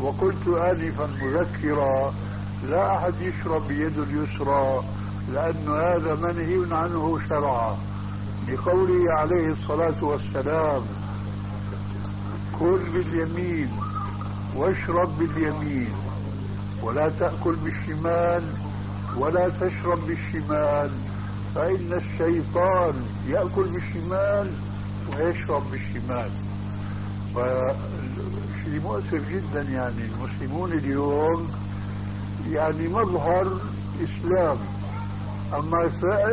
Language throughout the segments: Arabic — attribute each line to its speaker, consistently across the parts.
Speaker 1: وقلت آنفا مذكرا لا أحد يشرب بيد اليسرى لأن هذا منهي عنه شرعا، لقوله عليه الصلاة والسلام: كل باليمين واشرب باليمين ولا تأكل بالشمال ولا تشرب بالشمال، فإن الشيطان يأكل بالشمال ويشرب بالشمال. فشيء مؤسف جدا، يعني المسلمون اليوم يعني مظهر إسلام، أما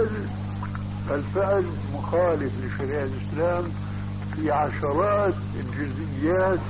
Speaker 1: الفعل مخالف لشريعة الإسلام في عشرات الجزئيات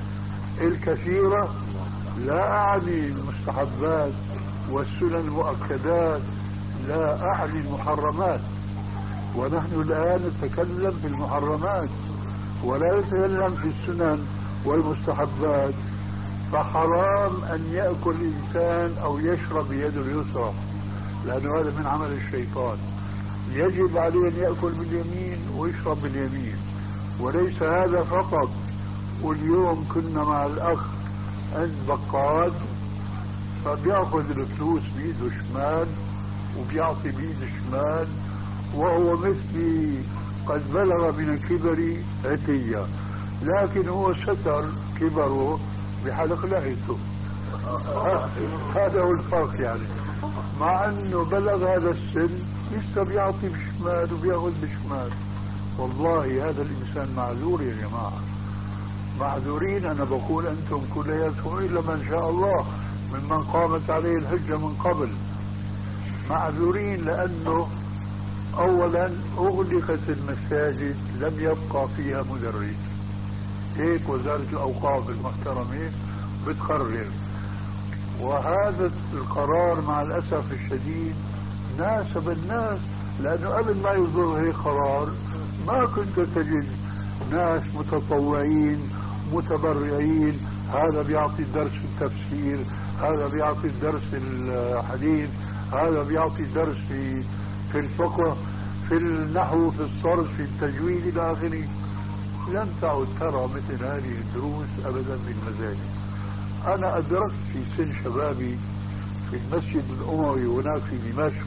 Speaker 1: الكثيرة. لا أعني المستحبات والسنن المؤكدات، لا أعني المحرمات، ونحن الآن نتكلم في المحرمات ولا نتكلم في السنن والمستحبات. فحرام أن يأكل الإنسان أو يشرب بيده اليسرى، لأنه هذا من عمل الشيطان. يجب عليه أن يأكل باليمين ويشرب باليمين، وليس هذا فقط. واليوم كنا مع الأخ عند بقال، فبيأخذ الفلوس بإيده الشمال وبيعطي بإيده الشمال، وهو مثلي قد بلغ من الكبر عتية، لكن هو ستر كبره بحلق لحيته. هذا هو الفرق يعني. مع انه بلغ هذا السن لسه بيعطي بشمال وبياخذ بشمال. والله هذا الانسان معذور يا جماعه، معذورين. انا بقول انتم كلياتكم الا من شاء الله ممن قامت عليه الحجه من قبل، معذورين. لانه اولا اغلقت المساجد لم يبقى فيها مدرس، هيك وزاره الاوقاف المحترمه بتقرر. وهذا القرار مع الأسف الشديد ناسب الناس، لأنه قبل ما يصدر هيك قرار ما كنت تجد ناس متطوعين متبرعين، هذا بيعطي درس التفسير، هذا بيعطي درس الحديث، هذا بيعطي درس في الفقه، في النحو، في الصرف، في التجويد إلى آخره. لم تعد ترى مثل هذه الدروس أبدا في المساجد. أنا أدركت في سن شبابي في المسجد الأموي هناك في دمشق،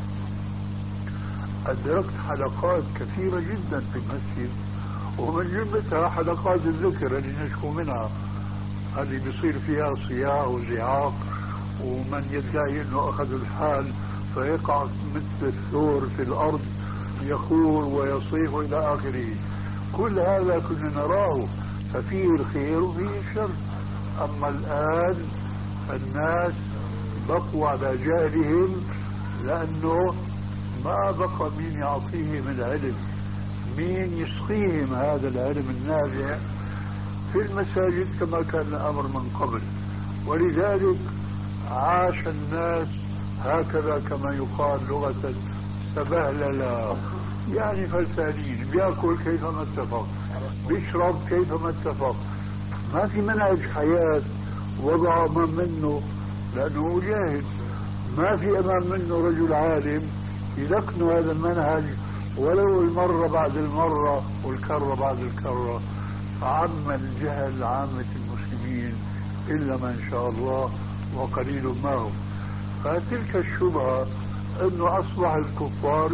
Speaker 1: أدركت حلقات كثيرة جدا في المسجد، ومن جملتها حلقات الذكر اللي نشكو منها، اللي بيصير فيها صياح وزعاق، ومن يدعي أنه أخذ الحال فيقع مثل الثور في الأرض يخور ويصيح إلى آخره. كل هذا كنا نراه، ففيه الخير وفيه الشر. أما الآن الناس بقوا على جهلهم، لأنه ما بقى مين يعطيهم العلم، مين يسقيهم هذا العلم النافع في المساجد كما كان الأمر من قبل. ولذلك عاش الناس هكذا كما يقال لغة سبهللا، يعني فلسانين، بيأكل كيفما اتفق، بيشرب كيفما اتفق، ما في منهج حياة وضع أمام منه لأنه جاهل، ما في أمام منه رجل عالم يلقن هذا المنهج ولو المرة بعد المرة والكرة بعد الكرة. فعم الجهل عامة المسلمين إلا من شاء الله وقليل ما هم. فتلك الشبهة أنه أصبح الكفار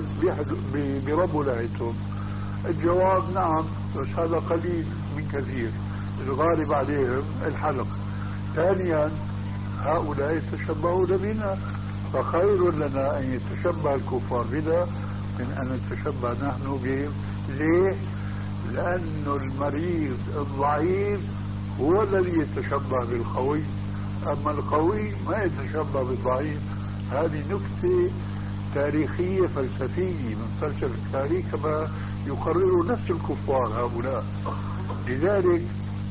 Speaker 1: بربوا لعيتهم، الجواب نعم، بس هذا قليل من كثير، الغالب عليهم الحلق. ثانيا هؤلاء يتشبهون بنا، فخير لنا أن يتشبه الكفار بنا من أن نتشبه نحن بهم. ليه؟ لأن المريض الضعيف هو الذي يتشبه بالقوي، أما القوي ما يتشبه بالضعيف. هذه نكتة تاريخية فلسفية من فلسفة التاريخ كما يقرر نفس الكفار هؤلاء. لذلك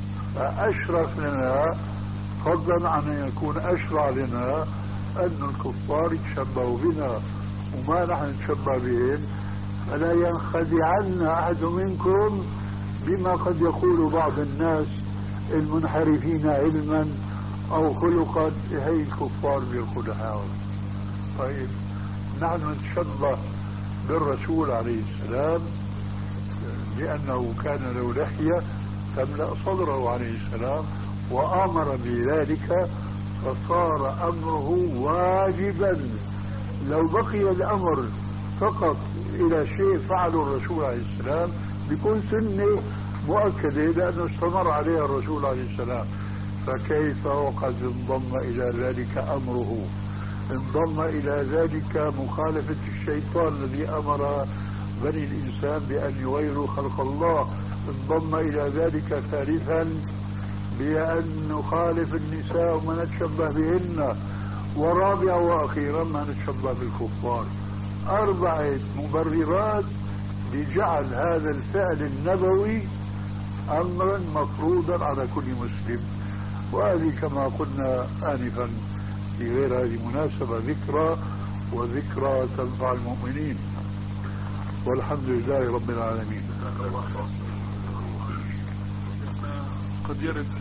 Speaker 1: أشرف لنا فضلا عن أن يكون أشرع لنا أن الكفار يتشبهوا بنا وما نحن نتشبه بهم. فلا ينخدعن أحد منكم بما قد يقول بعض الناس المنحرفين علما أو خلقا، هي الكفار بالخدعاء. طيب نحن نتشبه بالرسول عليه السلام لأنه كان له لحية تملأ صدره عليه السلام، وأمر بذلك فصار أمره واجبا. لو بقي الأمر فقط إلى شيء فعله الرسول عليه السلام بيكون سنة مؤكدة لأنه استمر عليها الرسول عليه السلام. فكيف وقد انضم إلى ذلك أمره، انضم إلى ذلك مخالفة الشيطان الذي أمر بني الإنسان بأن يغيروا خلق الله، انضم إلى ذلك ثالثا بأن نخالف النساء وما نتشبه بهن، ورابعا وأخيرا ما نتشبه بالكفار. 4 مبررات لجعل هذا الفعل النبوي أمرا مفروضا على كل مسلم. وهذه كما قلنا آنفا في غير هذه المناسبة ذكرى، وذكرى تنفع المؤمنين، والحمد لله رب العالمين.
Speaker 2: قد يرد